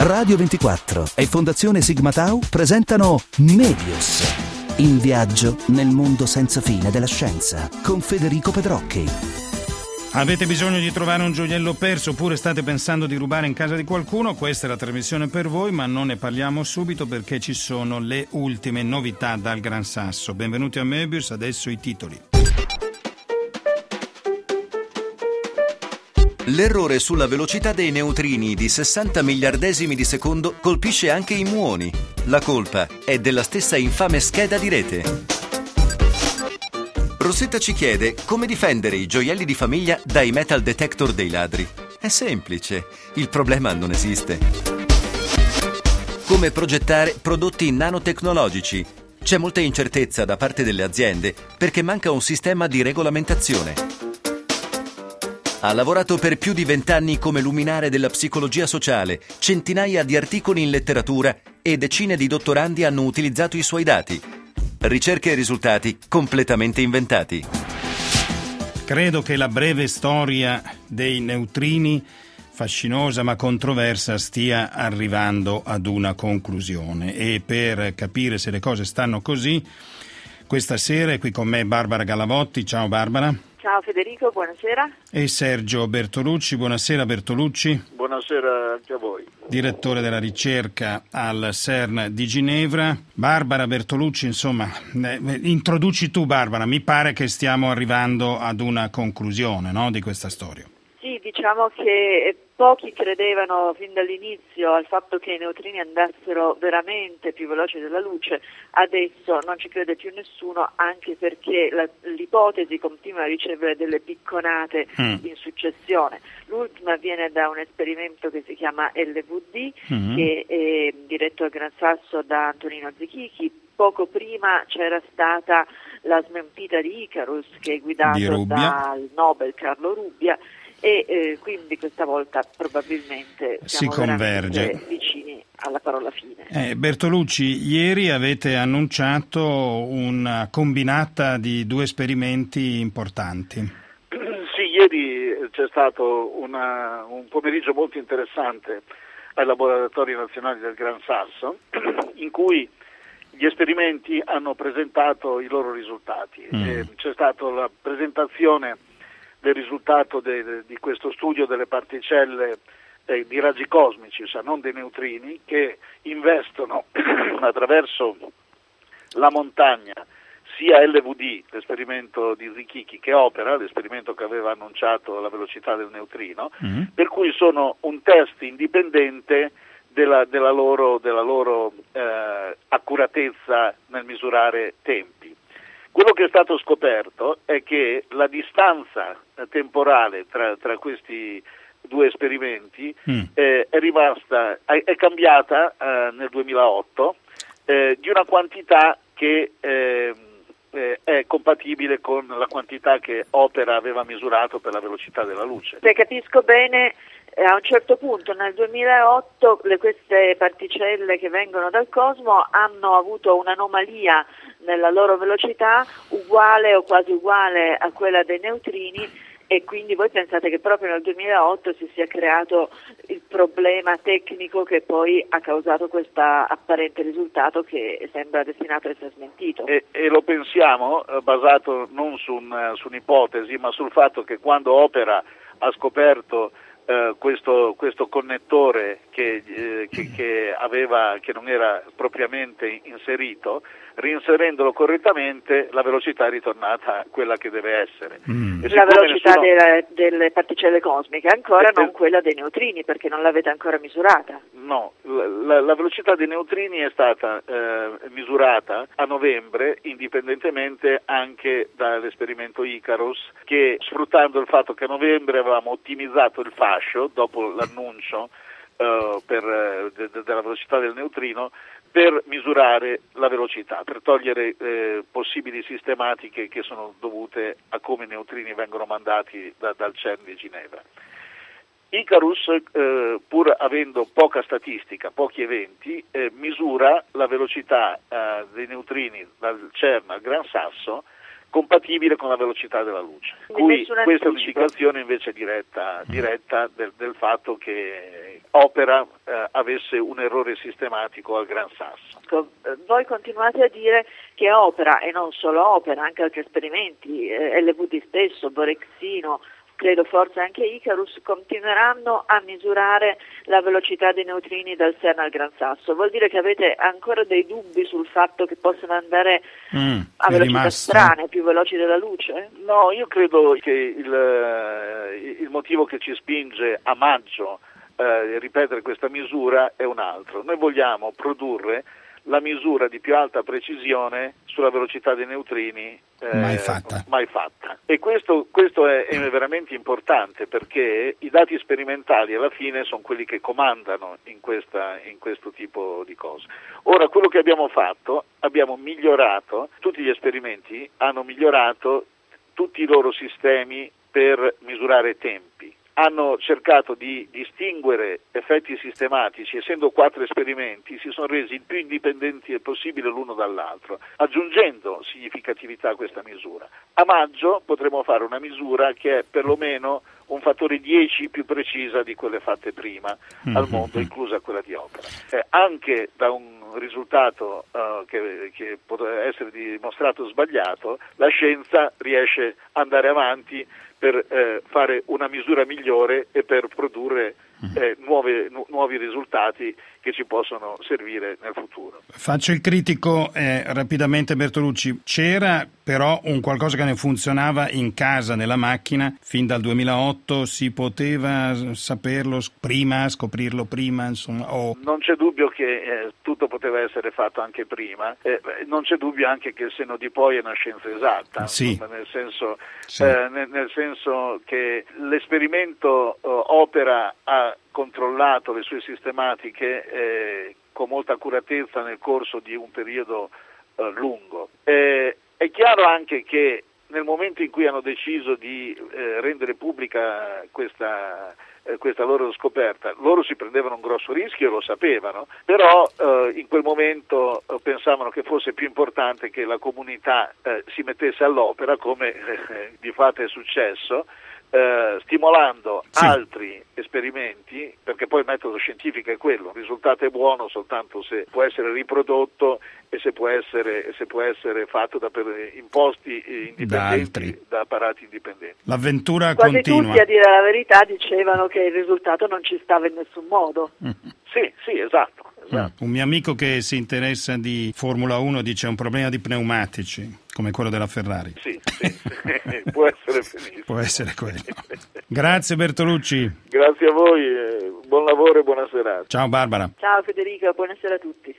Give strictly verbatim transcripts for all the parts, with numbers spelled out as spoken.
Radio ventiquattro e Fondazione Sigma Tau presentano Medios, il viaggio nel mondo senza fine della scienza, con Federico Pedrocchi. Avete bisogno di trovare un gioiello perso oppure state pensando di rubare in casa di qualcuno? Questa è la trasmissione per voi, ma non ne parliamo subito perché ci sono le ultime novità dal Gran Sasso. Benvenuti a Medios, adesso i titoli. L'errore sulla velocità dei neutrini di sessanta miliardesimi di secondo colpisce anche i muoni. La colpa è della stessa infame scheda di rete. Rosetta ci chiede come difendere i gioielli di famiglia dai metal detector dei ladri. È semplice, il problema non esiste. Come progettare prodotti nanotecnologici. C'è molta incertezza da parte delle aziende perché manca un sistema di regolamentazione. Ha lavorato per più di vent'anni come luminare della psicologia sociale, centinaia di articoli in letteratura e decine di dottorandi hanno utilizzato i suoi dati. Ricerche e risultati completamente inventati. Credo che la breve storia dei neutrini, fascinosa ma controversa, stia arrivando ad una conclusione. E per capire se le cose stanno così, questa sera è qui con me Barbara Gallavotti. Ciao Barbara. Ciao Federico, buonasera. E Sergio Bertolucci. Buonasera Bertolucci. Buonasera anche a voi. Direttore della ricerca al CERN di Ginevra. Barbara Bertolucci, insomma, eh, introduci tu Barbara, mi pare che stiamo arrivando ad una conclusione, no, di questa storia. Sì, diciamo che pochi credevano fin dall'inizio al fatto che i neutrini andassero veramente più veloci della luce, adesso non ci crede più nessuno, anche perché la, l'ipotesi continua a ricevere delle picconate mm. in successione. L'ultima viene da un esperimento che si chiama L V D, mm. che è diretto al Gran Sasso da Antonino Zichichi. Poco prima c'era stata la smentita di Icarus, che è guidato dal Nobel Carlo Rubbia, e eh, quindi questa volta probabilmente siamo si converge vicini alla parola fine. Eh, Bertolucci, ieri avete annunciato una combinata di due esperimenti importanti. Sì, ieri c'è stato una, un pomeriggio molto interessante ai laboratori nazionali del Gran Sasso, in cui gli esperimenti hanno presentato i loro risultati. Mm. Eh, c'è stata la presentazione del risultato de, di questo studio delle particelle eh, di raggi cosmici, cioè non dei neutrini, che investono attraverso la montagna sia L V D, l'esperimento di Zichichi, che Opera, l'esperimento che aveva annunciato la velocità del neutrino, mm-hmm. per cui sono un test indipendente della, della loro, della loro eh, accuratezza nel misurare tempi. Quello che è stato scoperto è che la distanza temporale tra, tra questi due esperimenti mm. eh, è rimasta, è, è cambiata eh, nel duemilaotto eh, di una quantità che eh, eh, è compatibile con la quantità che Opera aveva misurato per la velocità della luce. Se capisco bene, a un certo punto nel duemilaotto le, queste particelle che vengono dal cosmo hanno avuto un'anomalia nella loro velocità uguale o quasi uguale a quella dei neutrini, e quindi voi pensate che proprio nel duemilaotto si sia creato il problema tecnico che poi ha causato questo apparente risultato che sembra destinato a essere smentito. E, e lo pensiamo eh, basato non su, un, su un'ipotesi, ma sul fatto che quando Opera ha scoperto Uh, questo, questo connettore che, eh, che, che aveva che non era propriamente inserito, reinserendolo correttamente la velocità è ritornata quella che deve essere. Mm. La velocità nessuno... delle, delle particelle cosmiche, ancora non quella dei neutrini, perché non l'avete ancora misurata. No, la, la velocità dei neutrini è stata eh, misurata a novembre indipendentemente anche dall'esperimento Icarus, che sfruttando il fatto che a novembre avevamo ottimizzato il fascio dopo l'annuncio uh, per, uh, de, de, della velocità del neutrino, per misurare la velocità, per togliere eh, possibili sistematiche che sono dovute a come i neutrini vengono mandati da, dal CERN di Ginevra. Icarus, eh, pur avendo poca statistica, pochi eventi, eh, misura la velocità eh, dei neutrini dal CERN al Gran Sasso compatibile con la velocità della luce. Cui questa è un'indicazione invece diretta, diretta del, del fatto che Opera eh, avesse un errore sistematico al Gran Sasso. Voi continuate a dire che Opera, e non solo Opera, anche altri esperimenti, eh, L V D stesso, Borexino, credo forse anche Icarus, continueranno a misurare la velocità dei neutrini dal CERN al Gran Sasso. Vuol dire che avete ancora dei dubbi sul fatto che possano andare mm, a velocità strane, più veloci della luce? No, io credo che il, il motivo che ci spinge a maggio a ripetere questa misura è un altro. Noi vogliamo produrre la misura di più alta precisione sulla velocità dei neutrini eh, mai fatta. Mai fatta. E questo, questo è, è veramente importante, perché i dati sperimentali alla fine sono quelli che comandano in, questa, in questo tipo di cose. Ora, quello che abbiamo fatto, abbiamo migliorato, tutti gli esperimenti hanno migliorato tutti i loro sistemi per misurare tempi. Hanno cercato di distinguere effetti sistematici, essendo quattro esperimenti, si sono resi il più indipendenti possibile l'uno dall'altro, aggiungendo significatività a questa misura. A maggio potremo fare una misura che è perlomeno un fattore dieci più precisa di quelle fatte prima mm-hmm. al mondo, inclusa quella di Opera. Eh, anche da un risultato uh, che, che potrebbe essere dimostrato sbagliato, la scienza riesce ad andare avanti per eh, fare una misura migliore e per produrre eh, nuove, nu- nuovi risultati che ci possono servire nel futuro. Faccio il critico eh, rapidamente, Bertolucci. C'era però un qualcosa che ne funzionava in casa, nella macchina, fin dal duemilaotto, si poteva saperlo prima, scoprirlo prima, insomma? O... Non c'è dubbio che eh, tutto poteva essere fatto anche prima, eh, non c'è dubbio anche che il senno di poi è una scienza esatta, sì. insomma, nel senso, sì. eh, nel, nel senso che l'esperimento eh, Opera ha controllato le sue sistematiche eh, con molta accuratezza nel corso di un periodo eh, lungo. Eh, è chiaro anche che nel momento in cui hanno deciso di eh, rendere pubblica questa, eh, questa loro scoperta, loro si prendevano un grosso rischio e lo sapevano, però eh, in quel momento eh, pensavano che fosse più importante che la comunità eh, si mettesse all'opera, come eh, di fatto è successo, Eh, stimolando sì. altri esperimenti, perché poi il metodo scientifico è quello, il risultato è buono soltanto se può essere riprodotto e se può essere, se può essere fatto da per, imposti indipendenti, da, da apparati indipendenti. L'avventura Quasi continua. Tutti, a dire la verità, dicevano che il risultato non ci stava in nessun modo. Mm. Sì, sì, esatto. Esatto. Un mio amico che si interessa di Formula uno dice: è un problema di pneumatici, come quello della Ferrari. Sì, sì, sì. Può essere benissimo. Può essere quello. Grazie Bertolucci. Grazie a voi, eh, buon lavoro e buona serata. Ciao Barbara. Ciao Federica, buonasera a tutti.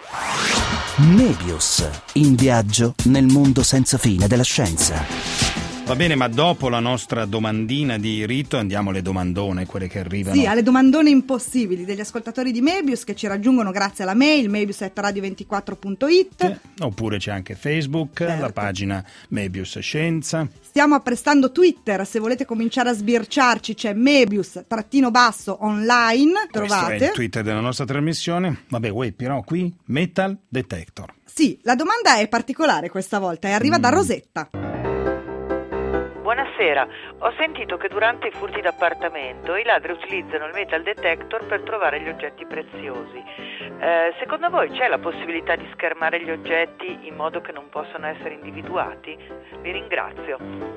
Mebius, in viaggio nel mondo senza fine della scienza. Va bene, ma dopo la nostra domandina di rito andiamo alle domandone, quelle che arrivano. Sì, alle domandone impossibili degli ascoltatori di Mebius che ci raggiungono grazie alla mail mebius chiocciola radio ventiquattro punto it. Eh, oppure c'è anche Facebook, certo. La pagina Mebius Scienza. Stiamo apprestando Twitter, se volete cominciare a sbirciarci c'è Mebius trattino basso online, trovate. Questo è il Twitter della nostra trasmissione. Vabbè, uè, però qui Metal Detector. Sì, la domanda è particolare questa volta e arriva mm. da Rosetta. Buonasera, ho sentito che durante i furti d'appartamento i ladri utilizzano il metal detector per trovare gli oggetti preziosi. Eh, secondo voi c'è la possibilità di schermare gli oggetti in modo che non possano essere individuati? Vi ringrazio.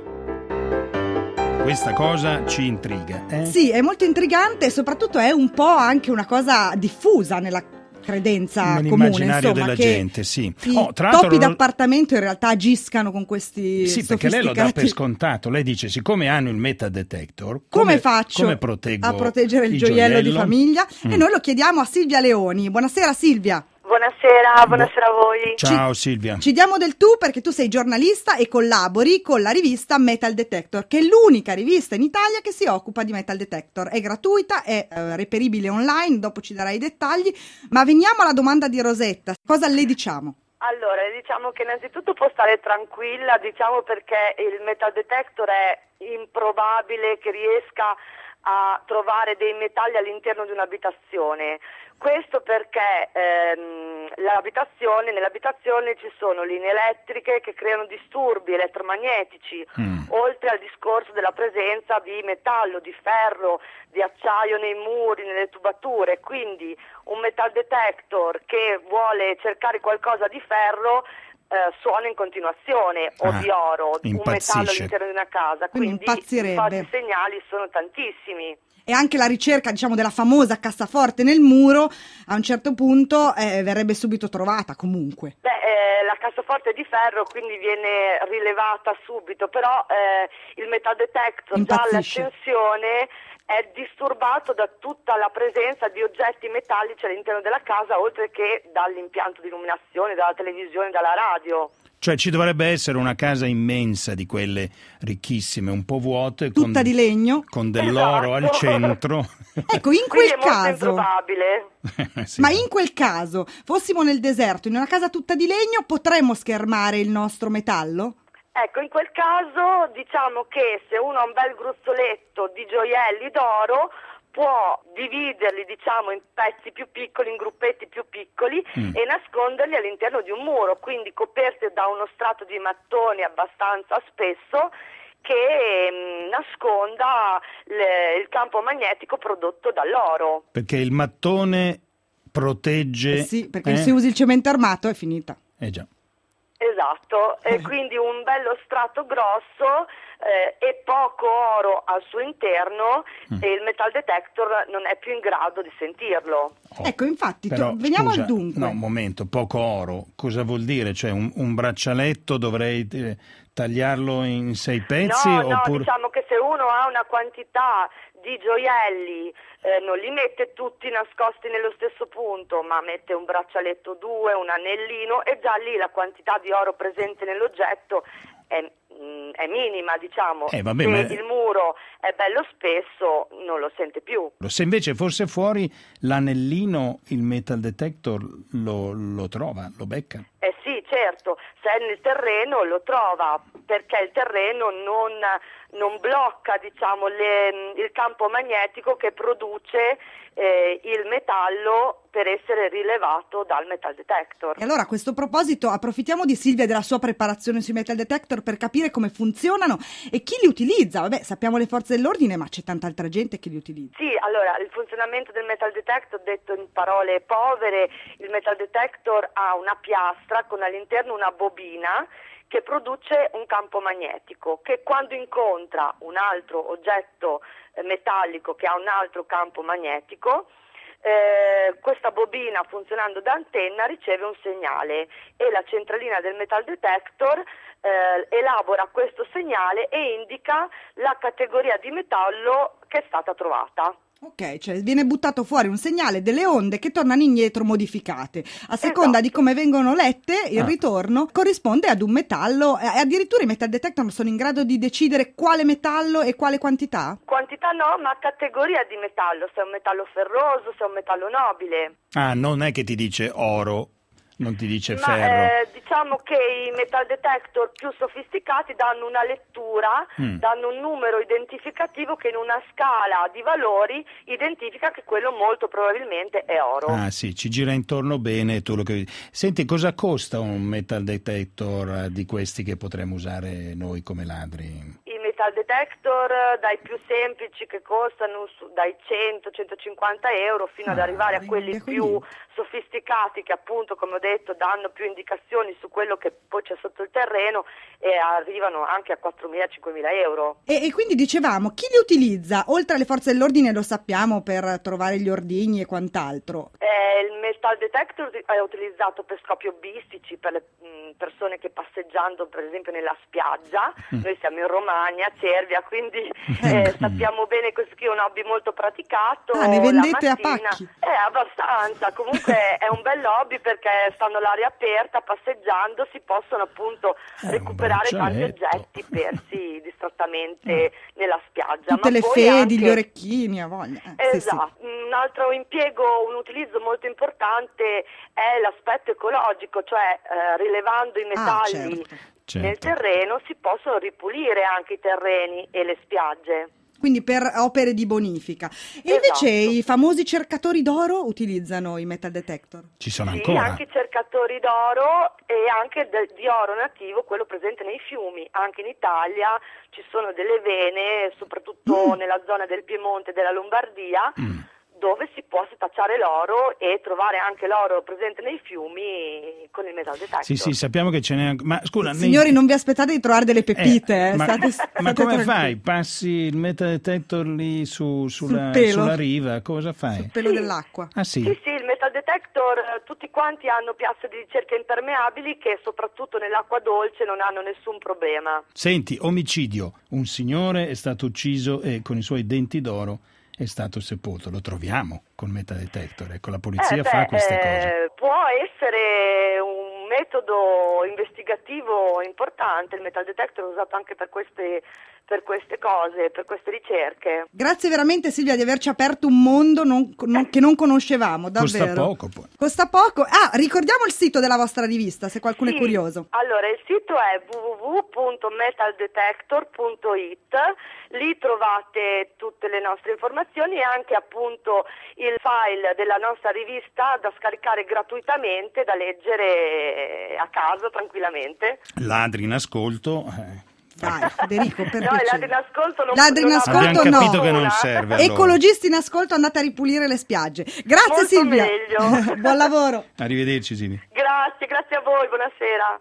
Questa cosa ci intriga, eh? Sì, è molto intrigante e soprattutto è un po' anche una cosa diffusa nella credenza comune, insomma, della che gente, sì. I oh, tra topi non... d'appartamento in realtà agiscano con questi sì, sofisticati... perché lei lo dà per scontato. Lei dice: siccome hanno il metal detector, come, come faccio come proteggo a proteggere il, il gioiello, gioiello di famiglia? Mm. E noi lo chiediamo a Silvia Leoni. Buonasera Silvia. Buonasera, buonasera a voi. Ciao ci, Silvia. Ci diamo del tu perché tu sei giornalista e collabori con la rivista Metal Detector, che è l'unica rivista in Italia che si occupa di metal detector. È gratuita, è eh, reperibile online, dopo ci darai i dettagli, ma veniamo alla domanda di Rosetta. Cosa le diciamo? Allora, diciamo che innanzitutto può stare tranquilla, diciamo perché il metal detector è improbabile che riesca a trovare dei metalli all'interno di un'abitazione. Questo perché ehm, l'abitazione, nell'abitazione ci sono linee elettriche che creano disturbi elettromagnetici, mm. oltre al discorso della presenza di metallo, di ferro, di acciaio nei muri, nelle tubature. Quindi un metal detector che vuole cercare qualcosa di ferro eh, suona in continuazione, o ah, di oro, impazzisce. un metallo all'interno di una casa. Quindi, quindi impazzirebbe. i segnali sono tantissimi. E anche la ricerca, diciamo, della famosa cassaforte nel muro, a un certo punto eh, verrebbe subito trovata comunque. Beh, eh, la cassaforte è di ferro, quindi viene rilevata subito, però eh, il metal detector già all'accensione è disturbato da tutta la presenza di oggetti metallici all'interno della casa, oltre che dall'impianto di illuminazione, dalla televisione, dalla radio. Cioè ci dovrebbe essere una casa immensa di quelle ricchissime, un po' vuote, tutta con, di legno, con dell'oro esatto. al centro. Ecco, in quel è caso, molto improbabile. Sì. Ma in quel caso, fossimo nel deserto, in una casa tutta di legno, potremmo schermare il nostro metallo? Ecco, in quel caso diciamo che se uno ha un bel gruzzoletto di gioielli d'oro, può dividerli, diciamo, in pezzi più piccoli, in gruppetti più piccoli mm. e nasconderli all'interno di un muro, quindi coperti da uno strato di mattoni abbastanza spesso che mh, nasconda le, il campo magnetico prodotto dall'oro. Perché il mattone protegge... Eh sì, perché eh? se usi il cemento armato è finita. Eh già. Esatto, e quindi un bello strato grosso eh, e poco oro al suo interno mm. e il metal detector non è più in grado di sentirlo. Oh. Ecco, infatti, Però, to- veniamo scusa, al dunque. No, un momento, poco oro, cosa vuol dire? Cioè un, un braccialetto dovrei eh, tagliarlo in sei pezzi? No, no, oppure... diciamo che se uno ha una quantità di gioielli eh, non li mette tutti nascosti nello stesso punto, ma mette un braccialetto, due, un anellino, e già lì la quantità di oro presente nell'oggetto è, mh, è minima, diciamo. Eh, vabbè, se ma... il muro è bello spesso non lo sente più. Se invece fosse fuori l'anellino, il metal detector lo, lo trova, lo becca? Eh sì, certo, se è nel terreno lo trova, perché il terreno non, non blocca, diciamo, le, il campo magnetico che produce eh, il metallo per essere rilevato dal metal detector. E allora a questo proposito approfittiamo di Silvia e della sua preparazione sui metal detector per capire come funzionano e chi li utilizza. Vabbè, sappiamo le forze dell'ordine, ma c'è tanta altra gente che li utilizza. Sì, allora il funzionamento del metal detector, detto in parole povere, il metal detector ha una piastra con all'interno una bobina che produce un campo magnetico che quando incontra un altro oggetto eh, metallico che ha un altro campo magnetico, eh, questa bobina, funzionando da antenna, riceve un segnale e la centralina del metal detector eh, elabora questo segnale e indica la categoria di metallo che è stata trovata. Ok, cioè viene buttato fuori un segnale delle onde che tornano indietro modificate. A seconda esatto. di come vengono lette, il ah. ritorno corrisponde ad un metallo e addirittura i metal detector sono in grado di decidere quale metallo e quale quantità? Quantità no, ma categoria di metallo, se è un metallo ferroso, se è un metallo nobile. Ah, non è che ti dice oro, non ti dice Ma, ferro. Eh, diciamo che i metal detector più sofisticati danno una lettura, mm. danno un numero identificativo che in una scala di valori identifica che quello molto probabilmente è oro. Ah sì, ci gira intorno bene tu lo che... Senti, cosa costa un metal detector di questi che potremmo usare noi come ladri? I metal detector dai più semplici che costano su, dai cento centocinquanta euro fino ah, ad arrivare a quelli più sofisticati che appunto, come ho detto, danno più indicazioni su quello che poi c'è sotto il terreno e arrivano anche a quattromila cinquemila euro. E, e quindi dicevamo, chi li utilizza? Oltre alle forze dell'ordine, lo sappiamo, per trovare gli ordigni e quant'altro. Eh, il metal detector è utilizzato per scopi hobbistici, per le mh, persone che passeggiando per esempio nella spiaggia, mm. noi siamo in Romagna, Cervia, quindi eh, sappiamo bene che è un hobby molto praticato. Ah, ne vendete la a mattina. pacchi? Eh, abbastanza, comunque è un bel hobby perché stando all'aria aperta, passeggiando, si possono appunto eh, recuperare tanti oggetti persi distrattamente eh. nella spiaggia. Tutte Ma le poi fedi, anche... gli orecchini, a voglia. Eh, esatto, sì, sì. Un altro impiego, un utilizzo molto importante è l'aspetto ecologico, cioè eh, rilevando i metalli ah, certo. nel Certo. terreno si possono ripulire anche i terreni e le spiagge. quindi per opere di bonifica. E Esatto. invece i famosi cercatori d'oro utilizzano i metal detector? Ci sono Sì, ancora? anche i cercatori d'oro e anche de- di oro nativo, quello presente nei fiumi. Anche in Italia ci sono delle vene, soprattutto Mm. nella zona del Piemonte e della Lombardia, Mm. dove si può setacciare l'oro e trovare anche l'oro presente nei fiumi con il metal detector. Sì, sì, sappiamo che ce n'è anche. Ma scusa, nei- Signori, non vi aspettate di trovare delle pepite, Eh, eh, ma, state, ma state come tranquilli. fai? Passi il metal detector lì su, sulla, pelo. sulla riva? Cosa fai? Sul pelo Sì. dell'acqua. Ah sì? Sì, sì, il metal detector, eh, tutti quanti hanno piazze di ricerca impermeabili che soprattutto nell'acqua dolce non hanno nessun problema. Senti, omicidio. Un signore è stato ucciso e con i suoi denti d'oro è stato sepolto. Lo troviamo col metal detector. Ecco, la polizia Eh, fa beh, queste eh, cose. Può essere un metodo investigativo importante, il metal detector è usato anche per queste, per queste cose, per queste ricerche. Grazie veramente Silvia di averci aperto un mondo non- non- che non conoscevamo, davvero. Costa poco poi. Costa poco. Ah, ricordiamo il sito della vostra rivista, se qualcuno Sì, è curioso. Allora, il sito è w w w punto metal detector punto i t, lì trovate tutte le nostre informazioni e anche appunto il file della nostra rivista da scaricare gratuitamente, da leggere a casa tranquillamente. Ladri in ascolto. eh, Dai, Federico, per No, i piacere. ladri in ascolto non Ladri in non ascolto Abbiamo no. capito che non serve. allora. Ecologisti in ascolto, andate a ripulire le spiagge. Grazie Molto Silvia. meglio. Buon lavoro. Arrivederci, Silvia. Grazie, grazie a voi, buonasera.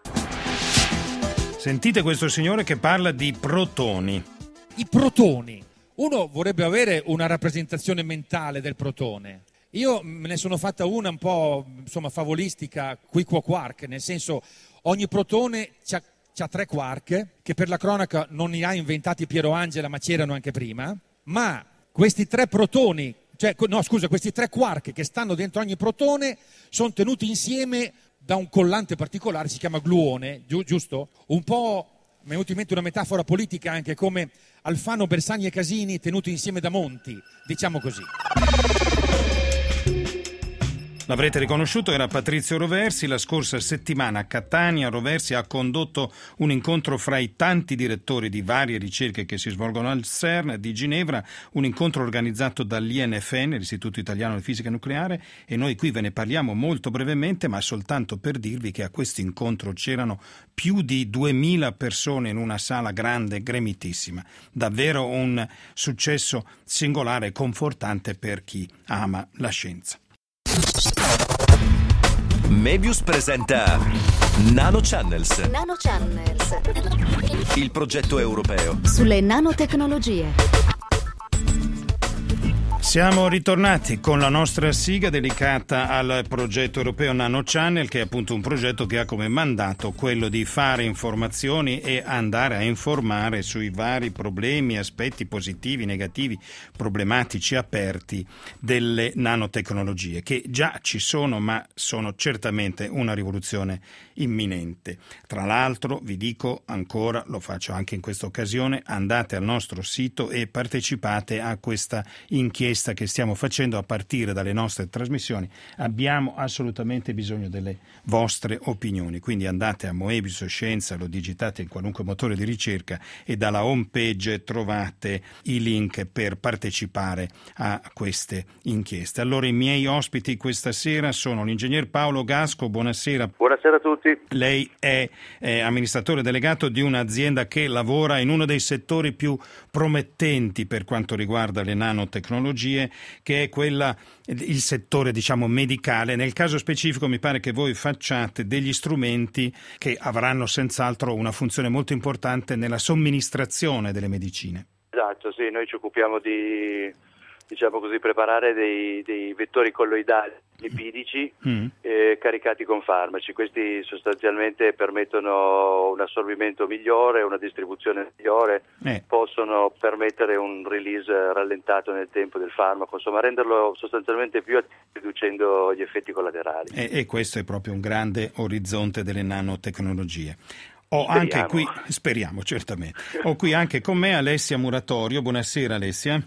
Sentite questo signore che parla di protoni. I protoni. Uno vorrebbe avere una rappresentazione mentale del protone. Io me ne sono fatta una un po', insomma, favolistica, qui qua quark, nel senso ogni protone c'ha, c'ha tre quark, che per la cronaca non li ha inventati Piero Angela, ma c'erano anche prima, ma questi tre protoni, cioè, no scusa, questi tre quark che stanno dentro ogni protone sono tenuti insieme da un collante particolare, si chiama gluone, giu- giusto? Un po', mi è venuta in mente una metafora politica anche come Alfano, Bersani e Casini tenuti insieme da Monti, diciamo così. L'avrete riconosciuto, era Patrizio Roversi. La scorsa settimana a Catania Roversi ha condotto un incontro fra i tanti direttori di varie ricerche che si svolgono al CERN di Ginevra, un incontro organizzato dall'I N F N, l'Istituto Italiano di Fisica Nucleare, e noi qui ve ne parliamo molto brevemente, ma soltanto per dirvi che a questo incontro c'erano più di duemila persone in una sala grande, gremitissima. Davvero un successo singolare e confortante per chi ama la scienza. Mebius presenta Nano Channels, Nano Channels il progetto europeo. sulle nanotecnologie. Siamo ritornati con la nostra sigla dedicata al progetto europeo Nano Channel, che è appunto un progetto che ha come mandato quello di fare informazioni e andare a informare sui vari problemi, aspetti positivi, negativi, problematici, aperti delle nanotecnologie, che già ci sono, ma sono certamente una rivoluzione imminente. Tra l'altro, vi dico ancora, lo faccio anche in questa occasione, andate al nostro sito e partecipate a questa inchiesta che stiamo facendo a partire dalle nostre trasmissioni. Abbiamo assolutamente bisogno delle vostre opinioni, quindi andate a Moebius Scienza, lo digitate in qualunque motore di ricerca e dalla home page trovate i link per partecipare a queste inchieste. Allora, i miei ospiti questa sera sono l'ingegner Paolo Gasco. Buonasera. Buonasera a tutti. Lei è eh, amministratore delegato di un'azienda che lavora in uno dei settori più promettenti per quanto riguarda le nanotecnologie, che è quella, il settore diciamo medicale. Nel caso specifico mi pare che voi facciate degli strumenti che avranno senz'altro una funzione molto importante nella somministrazione delle medicine. Esatto, sì, noi ci occupiamo di, diciamo così, preparare dei, dei vettori colloidali lipidici Mm. eh, caricati con farmaci. Questi sostanzialmente permettono un assorbimento migliore, una distribuzione migliore, Eh. possono permettere un release rallentato nel tempo del farmaco, insomma renderlo sostanzialmente più attivo riducendo gli effetti collaterali. E, e questo è proprio un grande orizzonte delle nanotecnologie. Ho Speriamo. anche qui, speriamo certamente, ho qui anche con me Alessia Muratorio. Buonasera Alessia.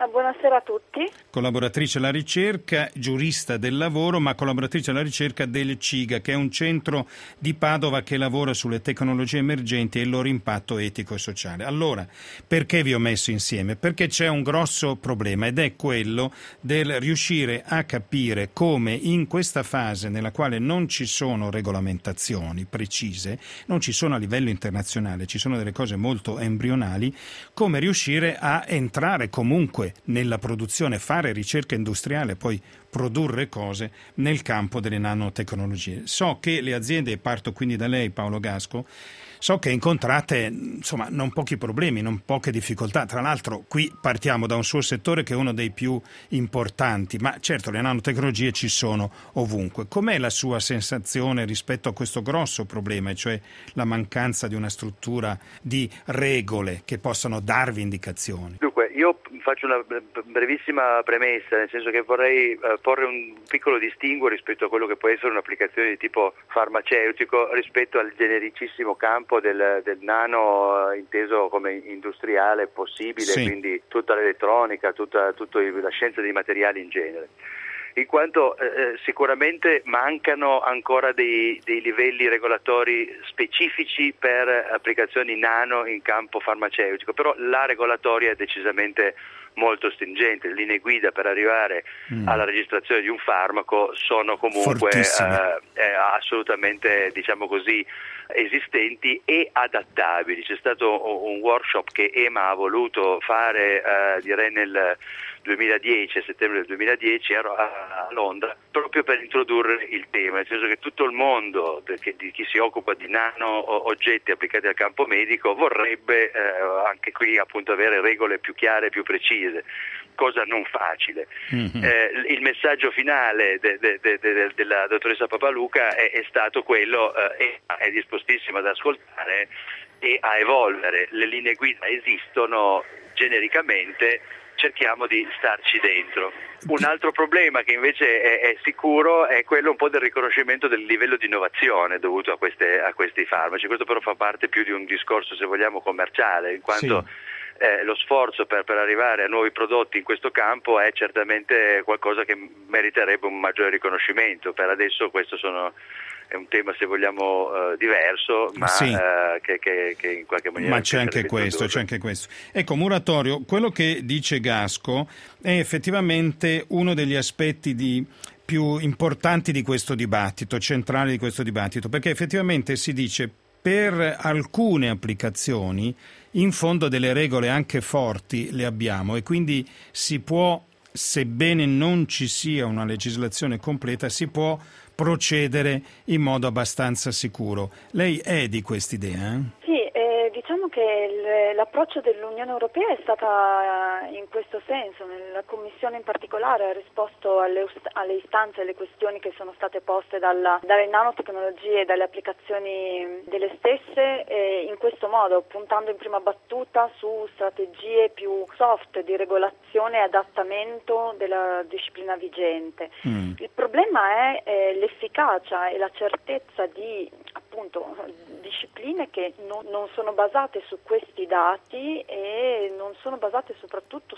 Buonasera a tutti. Collaboratrice alla ricerca, giurista del lavoro, ma collaboratrice alla ricerca del CIGA, che è un centro di Padova che lavora sulle tecnologie emergenti e il loro impatto etico e sociale. Allora, perché vi ho messo insieme? Perché c'è un grosso problema ed è quello del riuscire a capire come in questa fase nella quale non ci sono regolamentazioni precise, non ci sono a livello internazionale, ci sono delle cose molto embrionali, come riuscire a entrare comunque nella produzione, fare ricerca industriale, poi produrre cose nel campo delle nanotecnologie. So che le aziende, e parto quindi da lei Paolo Gasco, so che incontrate insomma non pochi problemi, non poche difficoltà. Tra l'altro qui partiamo da un suo settore che è uno dei più importanti, ma certo le nanotecnologie ci sono ovunque. Com'è la sua sensazione rispetto a questo grosso problema, e cioè la mancanza di una struttura di regole che possano darvi indicazioni? Dunque, io faccio una brevissima premessa, nel senso che vorrei eh, porre un piccolo distinguo rispetto a quello che può essere un'applicazione di tipo farmaceutico rispetto al genericissimo campo del, del nano eh, inteso come industriale possibile, sì. Quindi tutta l'elettronica, tutta, tutta la scienza dei materiali in genere. In quanto eh, sicuramente mancano ancora dei, dei livelli regolatori specifici per applicazioni nano in campo farmaceutico, però la regolatoria è decisamente molto stringente. Le linee guida per arrivare mm. alla registrazione di un farmaco sono comunque eh, eh, assolutamente, diciamo così, esistenti e adattabili. C'è stato un workshop che EMA ha voluto fare eh, direi nel duemiladieci, a settembre del duemiladieci, ero a Londra proprio per introdurre il tema, nel senso che tutto il mondo di chi si occupa di nano oggetti applicati al campo medico vorrebbe eh, anche qui appunto avere regole più chiare, più precise, cosa non facile. Mm-hmm. Eh, il messaggio finale de, de, de, de, della dottoressa Papaluca è, è stato quello, eh, è dispostissima ad ascoltare e a evolvere. Le linee guida esistono genericamente, cerchiamo di starci dentro. Un altro problema che invece è, è sicuro è quello un po' del riconoscimento del livello di innovazione dovuto a, queste, a questi farmaci. Questo però fa parte più di un discorso, se vogliamo, commerciale, in quanto sì. eh, lo sforzo per, per arrivare a nuovi prodotti in questo campo è certamente qualcosa che meriterebbe un maggiore riconoscimento. Per adesso questo sono... è un tema, se vogliamo, uh, diverso, ma sì. uh, che, che, che in qualche maniera... Ma c'è anche questo, c'è anche questo. Ecco, Muratorio, quello che dice Gasco è effettivamente uno degli aspetti di, più importanti di questo dibattito, centrali di questo dibattito, perché effettivamente si dice per alcune applicazioni in fondo delle regole anche forti le abbiamo e quindi si può, sebbene non ci sia una legislazione completa, si può procedere in modo abbastanza sicuro. Lei è di quest'idea? Eh? Sì, eh, diciamo che il, l'approccio dell'Unione Europea è stata in questo senso. La Commissione in particolare ha risposto alle, alle istanze e alle questioni che sono state poste dalla, dalle nanotecnologie e dalle applicazioni delle stesse eh, in questo modo, puntando in prima battuta su strategie più soft di regolazione e adattamento della disciplina vigente. Mm. Il problema è eh, l'efficacia e la certezza di appunto discipline che non, non sono basate su questi dati e non sono basate soprattutto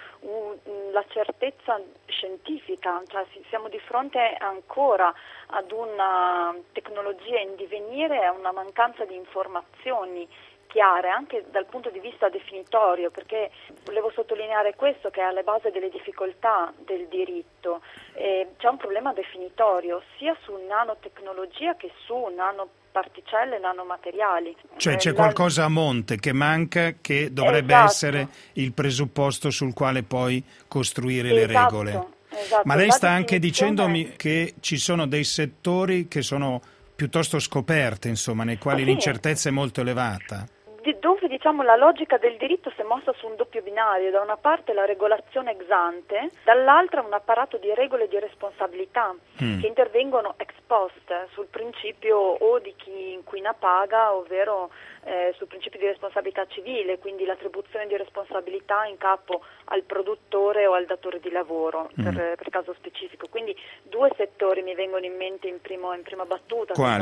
sulla certezza scientifica, cioè siamo di fronte ancora ad una tecnologia in divenire e a una mancanza di informazioni chiare anche dal punto di vista definitorio, perché volevo sottolineare questo che è alla base delle difficoltà del diritto. Eh, c'è un problema definitorio sia su nanotecnologia che su nanoparticelle e nanomateriali. Cioè c'è eh, qualcosa a monte che manca, che dovrebbe esatto. essere il presupposto sul quale poi costruire esatto. le regole. Esatto. Ma lei La sta anche definizione... dicendomi che ci sono dei settori che sono piuttosto scoperte, insomma, nei quali sì. l'incertezza è molto elevata. Dove diciamo la logica del diritto si è mossa su un doppio binario, da una parte la regolazione ex ante, dall'altra un apparato di regole di responsabilità mm. che intervengono ex post eh, sul principio o di chi inquina paga, ovvero eh, sul principio di responsabilità civile, quindi l'attribuzione di responsabilità in capo al produttore o al datore di lavoro mm. per, per caso specifico. Quindi due settori mi vengono in mente in, primo, in prima battuta. Quali?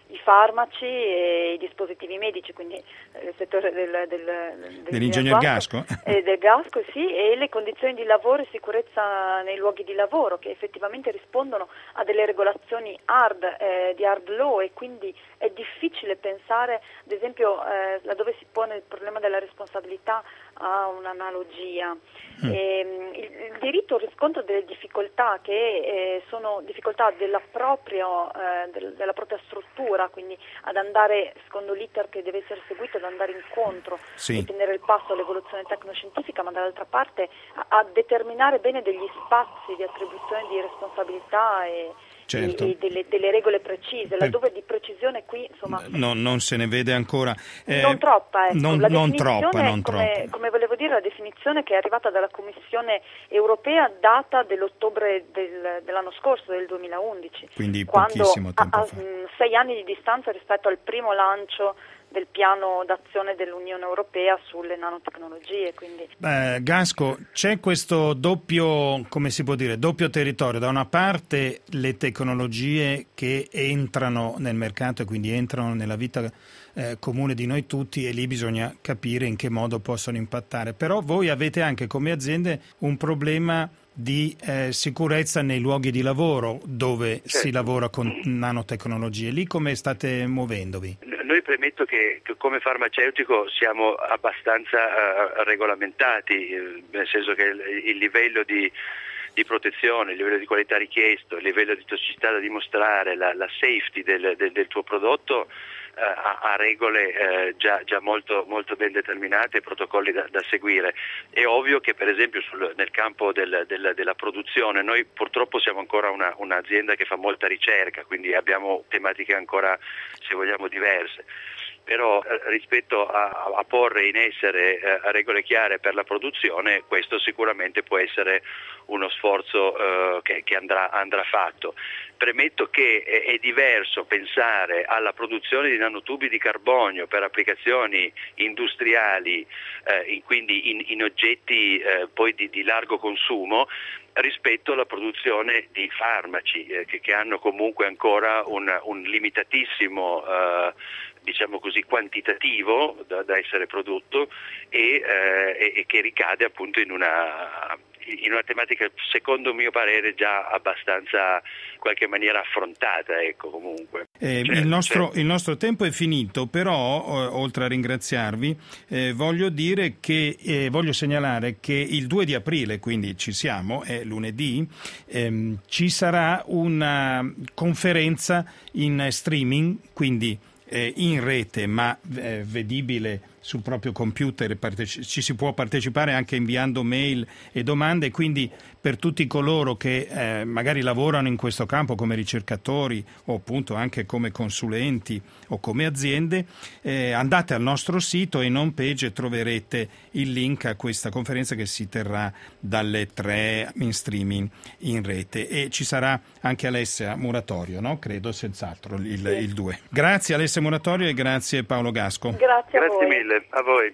i farmaci e i dispositivi medici, quindi eh, il settore del, del, del dell'ingegner Gasco e del Gasco, sì, e le condizioni di lavoro e sicurezza nei luoghi di lavoro, che effettivamente rispondono a delle regolazioni hard, eh, di hard law, e quindi è difficile pensare, ad esempio, eh, laddove si pone il problema della responsabilità, a un'analogia. Mm. E, il, il diritto riscontra delle difficoltà che eh, sono difficoltà della, proprio, eh, del, della propria struttura, quindi ad andare, secondo l'iter che deve essere seguito, ad andare incontro sì. e tenere il passo all'evoluzione tecnoscientifica, ma dall'altra parte a, a determinare bene degli spazi di attribuzione di responsabilità e Certo. E delle, delle regole precise, laddove di precisione qui insomma no, non se ne vede ancora eh, non troppa, ecco. non, la non troppa, non come, troppa. come volevo dire, la definizione che è arrivata dalla Commissione europea data dell'ottobre del, dell'anno scorso, del duemilaundici, quindi quando pochissimo tempo a, a fa. sei anni di distanza rispetto al primo lancio del piano d'azione dell'Unione Europea sulle nanotecnologie. Quindi... Eh, Gasco, c'è questo doppio, come si può dire, doppio territorio. Da una parte le tecnologie che entrano nel mercato e quindi entrano nella vita eh, comune di noi tutti, e lì bisogna capire in che modo possono impattare. Però voi avete anche come aziende un problema di eh, sicurezza nei luoghi di lavoro dove certo. si lavora con nanotecnologie. Lì come state muovendovi? Noi premetto che, che come farmaceutico siamo abbastanza uh, regolamentati, eh, nel senso che il, il livello di, di protezione, il livello di qualità richiesto, il livello di tossicità da dimostrare, la, la safety del, del, del tuo prodotto Ha, ha regole eh, già, già molto, molto ben determinate e protocolli da, da seguire. È ovvio che per esempio sul, nel campo del, del, della produzione noi purtroppo siamo ancora una, un'azienda che fa molta ricerca, quindi abbiamo tematiche ancora, se vogliamo, diverse. Però eh, rispetto a, a porre in essere eh, regole chiare per la produzione, questo sicuramente può essere uno sforzo eh, che, che andrà, andrà fatto. Premetto che è, è diverso pensare alla produzione di nanotubi di carbonio per applicazioni industriali, eh, in, quindi in, in oggetti eh, poi di, di largo consumo, rispetto alla produzione di farmaci eh, che, che hanno comunque ancora un, un limitatissimo eh, diciamo così quantitativo da, da essere prodotto e, eh, e che ricade appunto in una in una tematica, secondo mio parere, già abbastanza in qualche maniera affrontata, ecco, comunque. Eh, certo, il, nostro, certo. il nostro tempo è finito, però eh, oltre a ringraziarvi eh, voglio dire che eh, voglio segnalare che il due di aprile, quindi ci siamo, è lunedì, ehm, ci sarà una conferenza in streaming, quindi eh, in rete ma eh, vedibile sul proprio computer, parteci- ci si può partecipare anche inviando mail e domande, quindi per tutti coloro che eh, magari lavorano in questo campo come ricercatori o appunto anche come consulenti o come aziende, eh, andate al nostro sito e in home page troverete il link a questa conferenza che si terrà dalle tre in streaming in rete, e ci sarà anche Alessia Muratorio, no? Credo senz'altro il, il due. Grazie Alessia Muratorio e grazie Paolo Gasco. Grazie a Grazie voi. mille, a voi.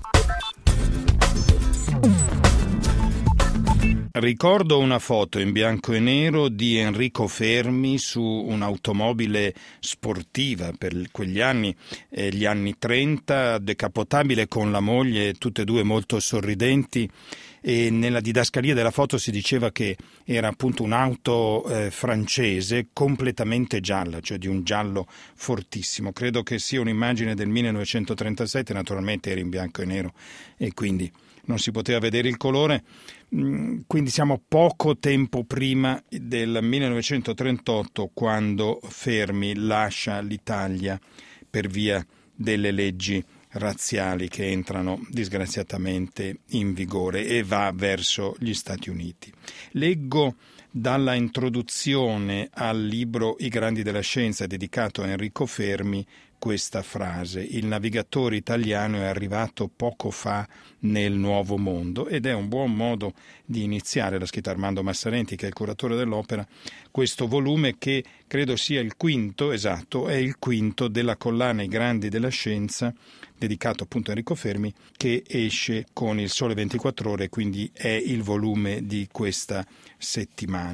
Ricordo una foto in bianco e nero di Enrico Fermi su un'automobile sportiva per quegli anni, eh, gli anni trenta, decapotabile, con la moglie, tutte e due molto sorridenti, e nella didascalia della foto si diceva che era appunto un'auto eh, francese completamente gialla, cioè di un giallo fortissimo. Credo che sia un'immagine del millenovecentotrentasette, naturalmente era in bianco e nero e quindi non si poteva vedere il colore, quindi siamo poco tempo prima del millenovecentotrentotto, quando Fermi lascia l'Italia per via delle leggi razziali che entrano disgraziatamente in vigore e va verso gli Stati Uniti. Leggo dalla introduzione al libro I grandi della scienza, dedicato a Enrico Fermi, questa frase: il navigatore italiano è arrivato poco fa nel nuovo mondo, ed è un buon modo di iniziare, l'ha scritto Armando Massarenti, che è il curatore dell'opera, questo volume che credo sia il quinto, esatto, è il quinto della collana I grandi della scienza, dedicato appunto a Enrico Fermi, che esce con il Sole ventiquattro Ore, quindi è il volume di questa settimana.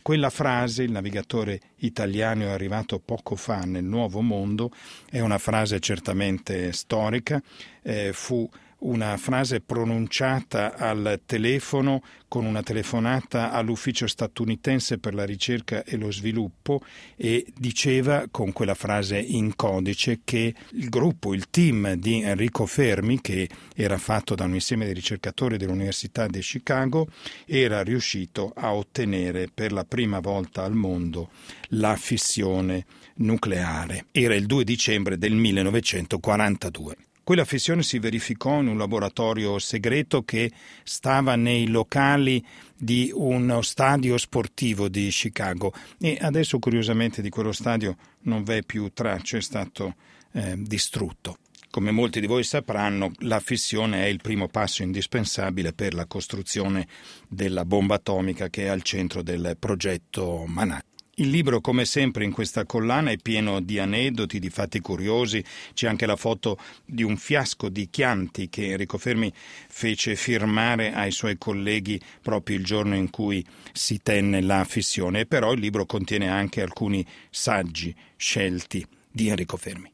quella frase, il navigatore italiano è arrivato poco fa nel Nuovo Mondo, è una frase certamente storica, eh, fu una frase pronunciata al telefono con una telefonata all'ufficio statunitense per la ricerca e lo sviluppo, e diceva con quella frase in codice che il gruppo, il team di Enrico Fermi, che era fatto da un insieme di ricercatori dell'Università di Chicago, era riuscito a ottenere per la prima volta al mondo la fissione nucleare. Era il due dicembre del millenovecentoquarantadue. Quella fissione si verificò in un laboratorio segreto che stava nei locali di uno stadio sportivo di Chicago, e adesso curiosamente di quello stadio non v'è più traccia, è stato eh, distrutto. Come molti di voi sapranno, la fissione è il primo passo indispensabile per la costruzione della bomba atomica che è al centro del progetto Manhattan. Il libro, come sempre in questa collana, è pieno di aneddoti, di fatti curiosi. C'è anche la foto di un fiasco di Chianti che Enrico Fermi fece firmare ai suoi colleghi proprio il giorno in cui si tenne la fissione. Però il libro contiene anche alcuni saggi scelti di Enrico Fermi.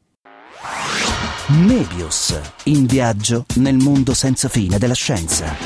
Mebius, in viaggio nel mondo senza fine della scienza.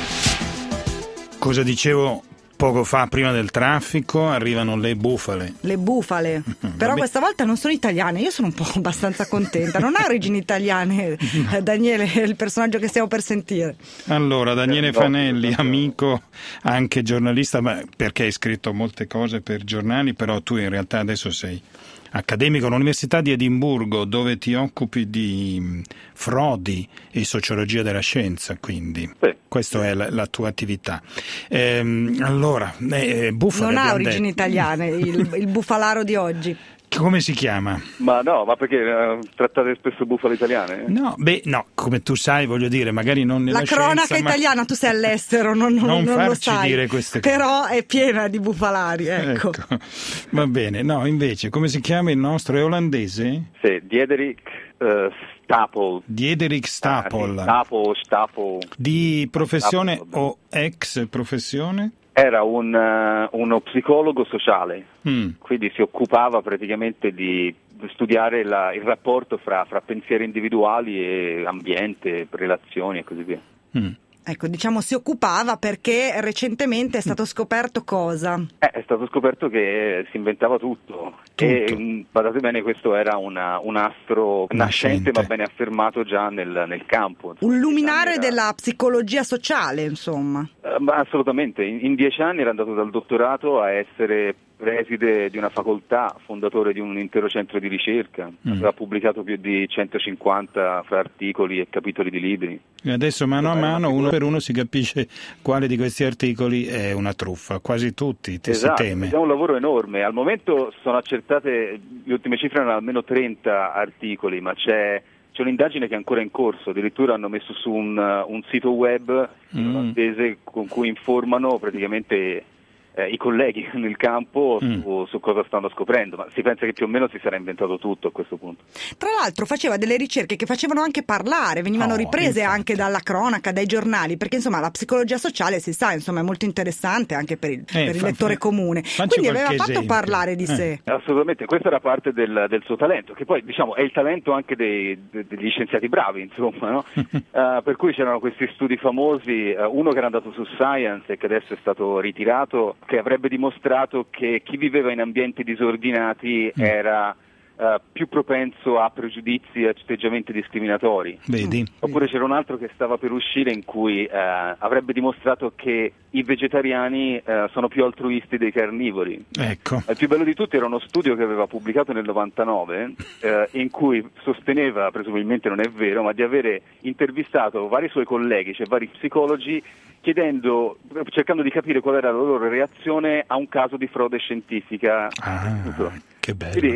Cosa dicevo poco fa, prima del traffico? Arrivano le bufale. Le bufale. Però questa volta non sono italiane, io sono un po' abbastanza contenta. Non ha origini italiane, Daniele, il personaggio che stiamo per sentire. Allora, Daniele Fanelli, amico, anche giornalista, ma perché hai scritto molte cose per giornali, però tu in realtà adesso sei accademico all'Università di Edimburgo, dove ti occupi di frodi e sociologia della scienza, quindi sì, questa è la, la tua attività. Ehm, allora, eh, bufale, non ha origini detto. italiane, il, il bufalaro di oggi. Come si chiama? Ma no, ma perché uh, trattate spesso bufale italiane? No, beh, no, come tu sai, voglio dire, magari non nella La cronaca scienza, italiana, tu sei all'estero, non, non, non, non farci lo sai. dire queste cose. Però è piena di bufalari, ecco. ecco. Va bene, no, invece, come si chiama il nostro? È olandese? Sì, Diederik uh, Stapel. Diederik Stapel. Ah, sì, Stapel, Stapel. Di professione Stapel, o ex professione? Era un, uh, uno psicologo sociale, mm. quindi si occupava praticamente di studiare la, il rapporto fra, fra pensieri individuali e ambiente, relazioni e così via. Mm. Ecco, diciamo si occupava perché recentemente è stato scoperto cosa? Eh, è stato scoperto che si inventava tutto, tutto. E badate bene, questo era una, un astro nascente ma ben affermato già nel, nel campo. Insomma, un luminare era... della psicologia sociale, insomma. Uh, assolutamente, in, in dieci anni era andato dal dottorato a essere preside di una facoltà, fondatore di un intero centro di ricerca, mm. aveva pubblicato più di centocinquanta fra articoli e capitoli di libri. E adesso mano a mano, uno per uno, si capisce quale di questi articoli è una truffa, quasi tutti, ti esatto, si teme. È un lavoro enorme, al momento sono accertate, le ultime cifre erano almeno trenta articoli, ma c'è... C'è un'indagine che è ancora in corso, addirittura hanno messo su un, un sito web mm. olandese con cui informano praticamente eh, i colleghi nel campo mm. su, su cosa stanno scoprendo, ma si pensa che più o meno si sarà inventato tutto a questo punto. Tra l'altro faceva delle ricerche che facevano anche parlare, venivano oh, riprese infatti. anche dalla cronaca, dai giornali, perché insomma la psicologia sociale si sa, insomma è molto interessante anche per il, eh, per il fa, lettore fa, comune, quindi aveva fatto esempio. parlare di eh. sé. Assolutamente, questa era parte del, del suo talento, che poi diciamo è il talento anche dei, de, degli scienziati bravi, insomma, no? uh, per cui c'erano questi studi famosi, uh, uno che era andato su Science e che adesso è stato ritirato, che avrebbe dimostrato che chi viveva in ambienti disordinati mm. era uh, più propenso a pregiudizi e atteggiamenti discriminatori. Vedi? Oppure c'era un altro che stava per uscire in cui uh, avrebbe dimostrato che i vegetariani uh, sono più altruisti dei carnivori. Ecco. Il più bello di tutti era uno studio che aveva pubblicato nel novantanove uh, in cui sosteneva, presumibilmente non è vero, ma di avere intervistato vari suoi colleghi, cioè vari psicologi, chiedendo, cercando di capire qual era la loro reazione a un caso di frode scientifica. Ah, che bello. Quindi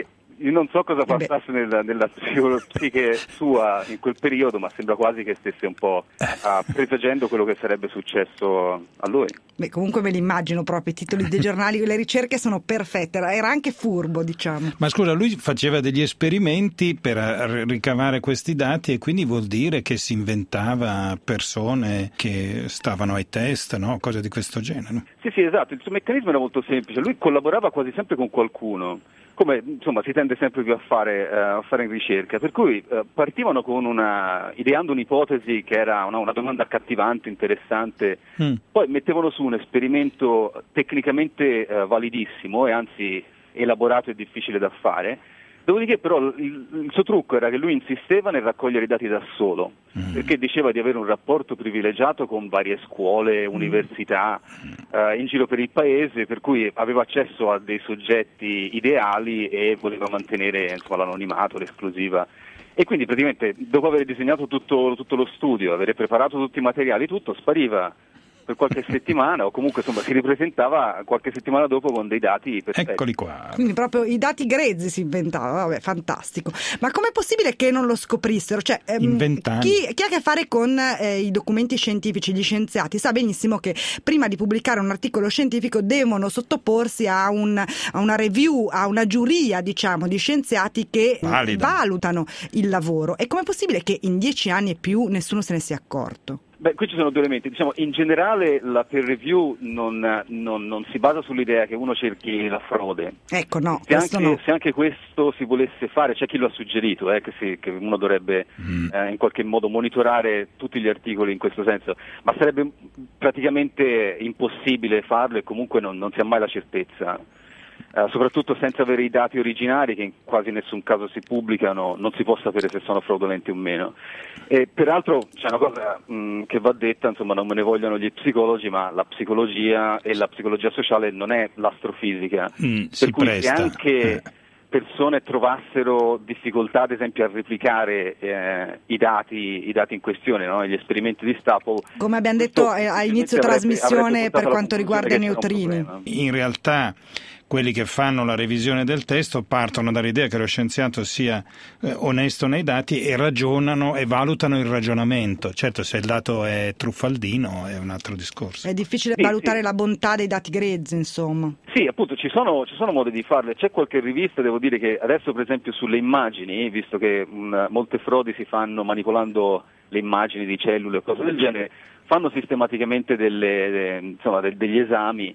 io non so cosa passasse nella, nella psiche sua in quel periodo, ma sembra quasi che stesse un po' uh, presagendo quello che sarebbe successo a lui. Beh, comunque me li immagino proprio, i titoli dei giornali, le ricerche sono perfette, era anche furbo, diciamo. Ma scusa, lui faceva degli esperimenti per ricavare questi dati e quindi vuol dire che si inventava persone che stavano ai test, no? Cose di questo genere. Sì, sì, esatto, il suo meccanismo era molto semplice, lui collaborava quasi sempre con qualcuno, come insomma si tende sempre più a fare, eh, a fare in ricerca, per cui eh, partivano con una, ideando un'ipotesi che era una, una domanda accattivante, interessante, mm. poi mettevano su un esperimento tecnicamente eh, validissimo e anzi elaborato e difficile da fare. Dopodiché però il, il suo trucco era che lui insisteva nel raccogliere i dati da solo, mm. perché diceva di avere un rapporto privilegiato con varie scuole, università mm. eh, in giro per il paese, per cui aveva accesso a dei soggetti ideali e voleva mantenere insomma, l'anonimato, l'esclusiva. E quindi praticamente dopo aver disegnato tutto, tutto lo studio, aver preparato tutti i materiali, tutto spariva per qualche settimana o comunque insomma si ripresentava qualche settimana dopo con dei dati perfetti. Eccoli qua. Quindi proprio i dati grezzi si inventava, vabbè, fantastico. Ma com'è possibile che non lo scoprissero? Cioè, ehm, chi, chi ha a che fare con eh, i documenti scientifici, gli scienziati, sa benissimo che prima di pubblicare un articolo scientifico devono sottoporsi a, un, a una review, a una giuria, diciamo, di scienziati che Valida. valutano il lavoro. E com'è possibile che in dieci anni e più nessuno se ne sia accorto? Beh, qui ci sono due elementi. Diciamo, in generale la peer review non, non, non si basa sull'idea che uno cerchi la frode. Ecco, no, se questo anche, no. Se anche questo si volesse fare, c'è chi lo ha suggerito, eh, che, si, che uno dovrebbe mm. eh, in qualche modo monitorare tutti gli articoli in questo senso, ma sarebbe praticamente impossibile farlo e comunque non, non si ha mai la certezza. Uh, soprattutto senza avere i dati originari che in quasi nessun caso si pubblicano, non si può sapere se sono fraudolenti o meno. E peraltro c'è una cosa mh, che va detta, insomma non me ne vogliono gli psicologi, ma la psicologia e la psicologia sociale non è l'astrofisica, mm, per si cui presta. se anche eh. persone trovassero difficoltà ad esempio a replicare eh, i dati i dati in questione, no? Gli esperimenti di Staple, come abbiamo detto a inizio avrebbe, trasmissione avrebbe per quanto riguarda i neutrini. In realtà quelli che fanno la revisione del testo partono dall'idea che lo scienziato sia eh, onesto nei dati e ragionano e valutano il ragionamento. Certo, se il dato è truffaldino è un altro discorso. È difficile sì, valutare sì. la bontà dei dati grezzi, insomma. Sì, appunto, ci sono, ci sono modi di farle. C'è qualche rivista, devo dire che adesso per esempio sulle immagini, visto che mh, molte frodi si fanno manipolando le immagini di cellule o cose del genere, fanno sistematicamente delle, de, insomma, de, degli esami,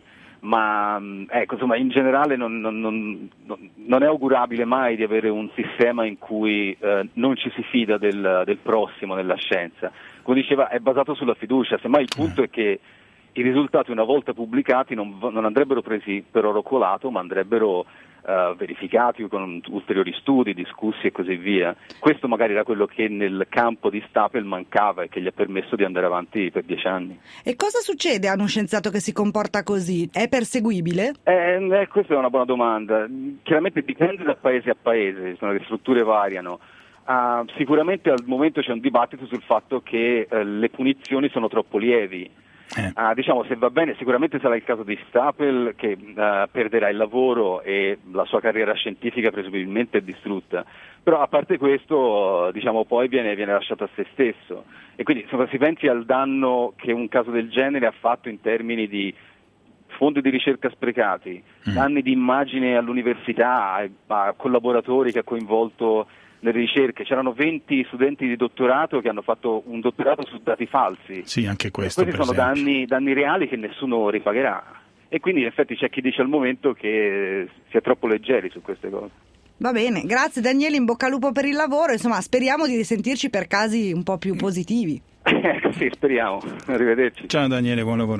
ma ecco, insomma, in generale non, non, non, non è augurabile mai di avere un sistema in cui eh, non ci si fida del, del prossimo nella scienza. Come diceva, è basato sulla fiducia, semmai il punto è che i risultati una volta pubblicati non, non andrebbero presi per oro colato, ma andrebbero uh, verificati con ulteriori studi, discussi e così via. Questo magari era quello che nel campo di Staple mancava e che gli ha permesso di andare avanti per dieci anni. E cosa succede a uno scienziato che si comporta così? È perseguibile? Eh, eh, questa è una buona domanda. Chiaramente dipende da paese a paese, le strutture variano. Uh, sicuramente al momento c'è un dibattito sul fatto che uh, le punizioni sono troppo lievi. Eh. Uh, diciamo, se va bene, sicuramente sarà il caso di Staple che uh, perderà il lavoro e la sua carriera scientifica presumibilmente è distrutta, però a parte questo, diciamo, poi viene, viene lasciato a se stesso, e quindi insomma, si pensi al danno che un caso del genere ha fatto in termini di fondi di ricerca sprecati, mm. danni di immagine all'università, a, a collaboratori che ha coinvolto nelle ricerche. C'erano venti studenti di dottorato che hanno fatto un dottorato su dati falsi. Sì, anche questo. Questi sono danni, danni reali che nessuno ripagherà. E quindi in effetti c'è chi dice al momento che si è troppo leggeri su queste cose. Va bene, grazie Daniele, in bocca al lupo per il lavoro, insomma speriamo di risentirci per casi un po' più positivi. Sì, speriamo. Arrivederci. Ciao Daniele, buon lavoro.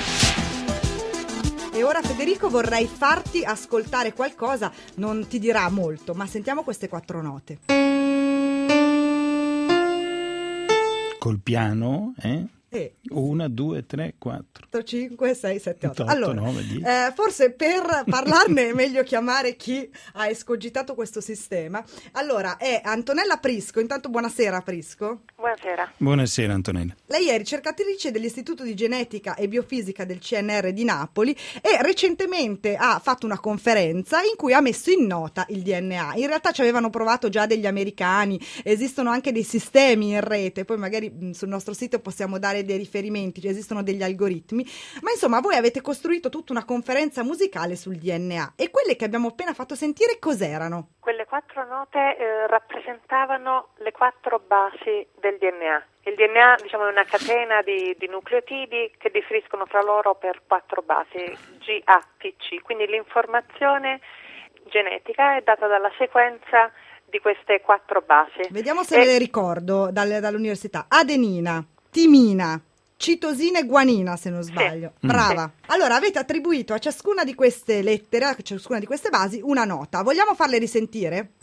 E ora Federico vorrei farti ascoltare qualcosa, non ti dirà molto, ma sentiamo queste quattro note. Col piano, eh? E uno, due, tre, quattro, cinque, sei, sette, otto. otto, Allora, nove, dieci. eh, forse per parlarne è meglio chiamare chi ha escogitato questo sistema. Allora, è Antonella Prisco. Intanto buonasera Prisco. Buonasera. Buonasera Antonella. Lei è ricercatrice dell'Istituto di Genetica e Biofisica del C N R di Napoli e recentemente ha fatto una conferenza in cui ha messo in nota il D N A. In realtà ci avevano provato già degli americani, esistono anche dei sistemi in rete, poi magari mh, sul nostro sito possiamo dare dei riferimenti, cioè esistono degli algoritmi, ma insomma voi avete costruito tutta una conferenza musicale sul D N A e quelle che abbiamo appena fatto sentire cos'erano? Quelle quattro note eh, rappresentavano le quattro basi del D N A. Il D N A, diciamo, è una catena di, di nucleotidi che differiscono fra loro per quattro basi, G A T C, quindi l'informazione genetica è data dalla sequenza di queste quattro basi. Vediamo se e... me le ricordo dalle, dall'università. Adenina, timina, citosina e guanina, se non sbaglio. Sì. Brava. Sì. Allora, avete attribuito a ciascuna di queste lettere, a ciascuna di queste basi, una nota. Vogliamo farle risentire?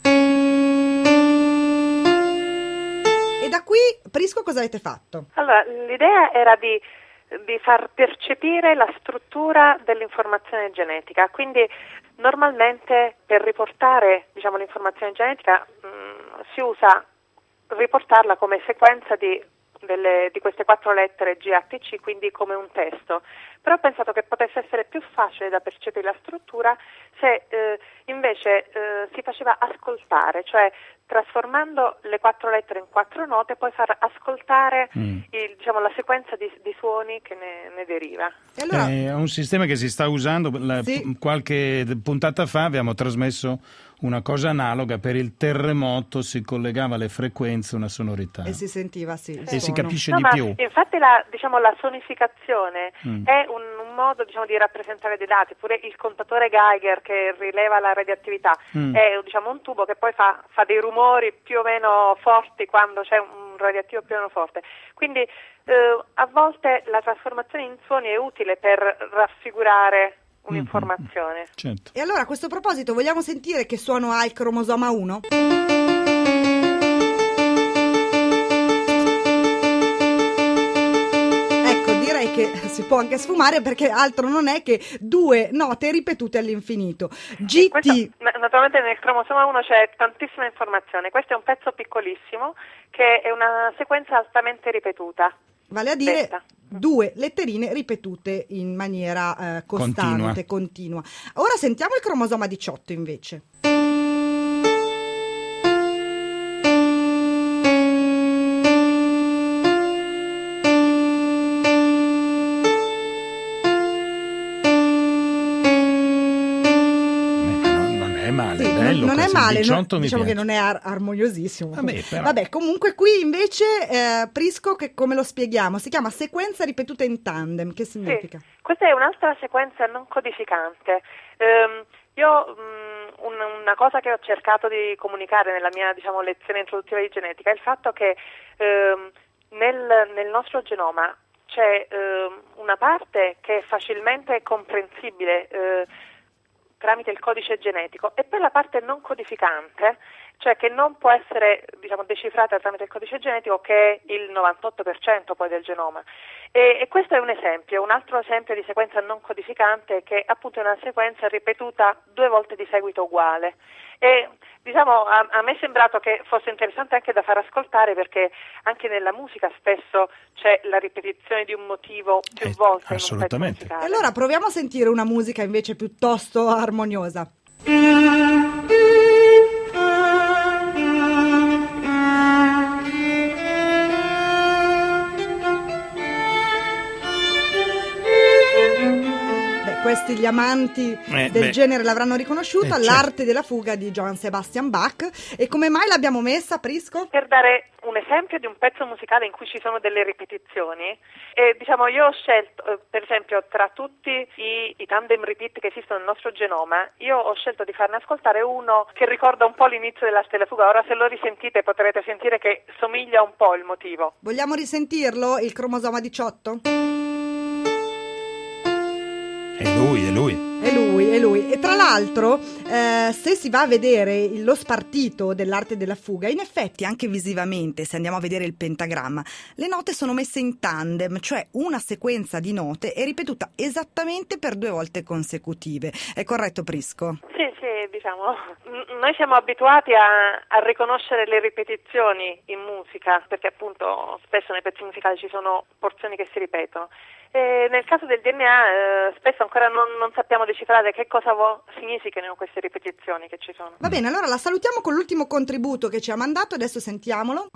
E da qui, Prisco, cosa avete fatto? Allora, l'idea era di, di far percepire la struttura dell'informazione genetica, quindi normalmente per riportare, diciamo, l'informazione genetica mh, si usa riportarla come sequenza di, delle, di queste quattro lettere G A T C, quindi come un testo. Però ho pensato che potesse essere più facile da percepire la struttura se eh, invece eh, si faceva ascoltare, cioè trasformando le quattro lettere in quattro note, poi far ascoltare mm. il, diciamo, la sequenza di, di suoni che ne, ne deriva. E allora... È un sistema che si sta usando. La, sì. Qualche puntata fa abbiamo trasmesso una cosa analoga. Per il terremoto si collegava alle frequenze una sonorità. E si sentiva, sì. E si suono. capisce no, di ma più. Infatti la, diciamo, la sonificazione mm. è un, un modo, diciamo, di rappresentare dei dati. Pure il contatore Geiger che rileva la radioattività mm. è, diciamo, un tubo che poi fa, fa dei rumori più o meno forti quando c'è un radioattivo più o meno forte. Quindi eh, a volte la trasformazione in suoni è utile per raffigurare un'informazione. Mm-hmm. Certo. E allora a questo proposito vogliamo sentire che suono ha il cromosoma uno? Direi che si può anche sfumare perché altro non è che due note ripetute all'infinito. G T. Questo, naturalmente nel cromosoma uno c'è tantissima informazione, questo è un pezzo piccolissimo che è una sequenza altamente ripetuta. Vale a dire detta. due letterine ripetute in maniera eh, costante, continua. continua. Ora sentiamo il cromosoma diciotto invece. Non è male, no, diciamo che non è ar- armoniosissimo. Vabbè, però. Vabbè, comunque qui invece eh, Prisco, che come lo spieghiamo? Si chiama sequenza ripetuta in tandem. Che significa? Sì, questa è un'altra sequenza non codificante. Um, io um, un, una cosa che ho cercato di comunicare nella mia, diciamo, lezione introduttiva di genetica è il fatto che um, nel, nel nostro genoma c'è um, una parte che è facilmente comprensibile uh, tramite il codice genetico e poi la parte non codificante, cioè che non può essere, diciamo, decifrata tramite il codice genetico, che è il novantotto per cento poi del genoma. E, e questo è un esempio, un altro esempio di sequenza non codificante che appunto è una sequenza ripetuta due volte di seguito uguale. E diciamo a, a me è sembrato che fosse interessante anche da far ascoltare, perché anche nella musica spesso c'è la ripetizione di un motivo più eh, volte assolutamente. in un pezzo musicale. E allora proviamo a sentire una musica invece piuttosto armoniosa. Questi gli amanti eh, del beh. genere l'avranno riconosciuta, eh, l'arte certo. della fuga di Johann Sebastian Bach. E come mai l'abbiamo messa, Prisco? Per dare un esempio di un pezzo musicale in cui ci sono delle ripetizioni, e diciamo io ho scelto, eh, per esempio, tra tutti i, i tandem repeat che esistono nel nostro genoma, io ho scelto di farne ascoltare uno che ricorda un po' l'inizio dell'arte della fuga. Ora se lo risentite potrete sentire che somiglia un po' il motivo. Vogliamo risentirlo, il cromosoma diciotto? È lui, è lui. È lui. lui, è lui. E tra l'altro, eh, se si va a vedere lo spartito dell'arte della fuga, in effetti anche visivamente, se andiamo a vedere il pentagramma, le note sono messe in tandem, cioè una sequenza di note è ripetuta esattamente per due volte consecutive. È corretto, Prisco? Sì, sì, diciamo, noi siamo abituati a, a riconoscere le ripetizioni in musica, perché appunto spesso nei pezzi musicali ci sono porzioni che si ripetono. E nel caso del D N A eh, spesso ancora non, non sappiamo decifrare che cosa vo- significano queste ripetizioni che ci sono. Va bene, allora la salutiamo con l'ultimo contributo che ci ha mandato, adesso sentiamolo.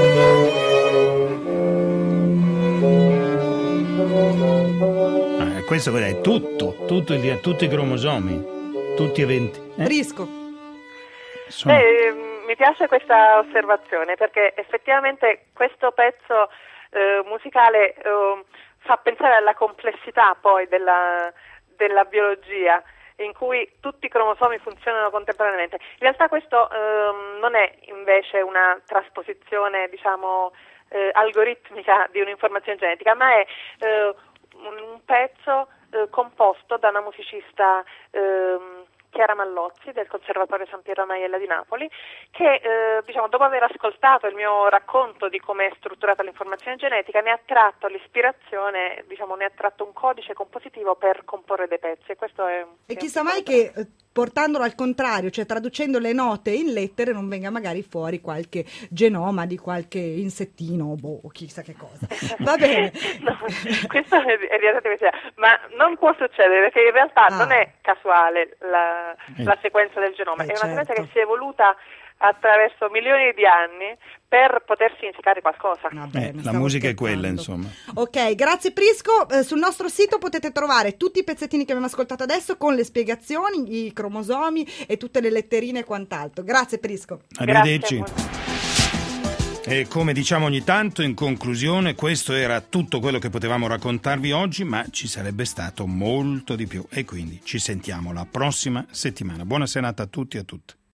Ah, questo è tutto, tutto il, tutti i cromosomi, tutti eventi. Eh? Risco. Sono... Beh, mi piace questa osservazione perché effettivamente questo pezzo eh, musicale eh, fa pensare alla complessità poi della, della biologia, in cui tutti i cromosomi funzionano contemporaneamente. In realtà questo ehm, non è invece una trasposizione, diciamo, eh, algoritmica di un'informazione genetica, ma è eh, un, un pezzo eh, composto da una musicista ehm, Chiara Mallozzi del Conservatorio San Piero Maiella di Napoli, che eh, diciamo, dopo aver ascoltato il mio racconto di come è strutturata l'informazione genetica, ne ha tratto l'ispirazione, diciamo, ne ha tratto un codice compositivo per comporre dei pezzi. E, questo è, e chissà mai che eh, portandolo al contrario, cioè traducendo le note in lettere, non venga magari fuori qualche genoma di qualche insettino, boh, chissà che cosa. Va bene. No, questo è, è evidentemente, ma non può succedere perché in realtà ah. non è casuale la, eh. la sequenza del genoma, eh, è una sequenza certo. che si è evoluta attraverso milioni di anni per poter significare qualcosa. Eh, la musica è quella, insomma. Ok, grazie Prisco. Eh, sul nostro sito potete trovare tutti i pezzettini che abbiamo ascoltato adesso con le spiegazioni, i cromosomi e tutte le letterine e quant'altro. Grazie Prisco. Arrivederci. Grazie. E come diciamo ogni tanto, in conclusione, questo era tutto quello che potevamo raccontarvi oggi, ma ci sarebbe stato molto di più e quindi ci sentiamo la prossima settimana. Buona serata a tutti e a tutte.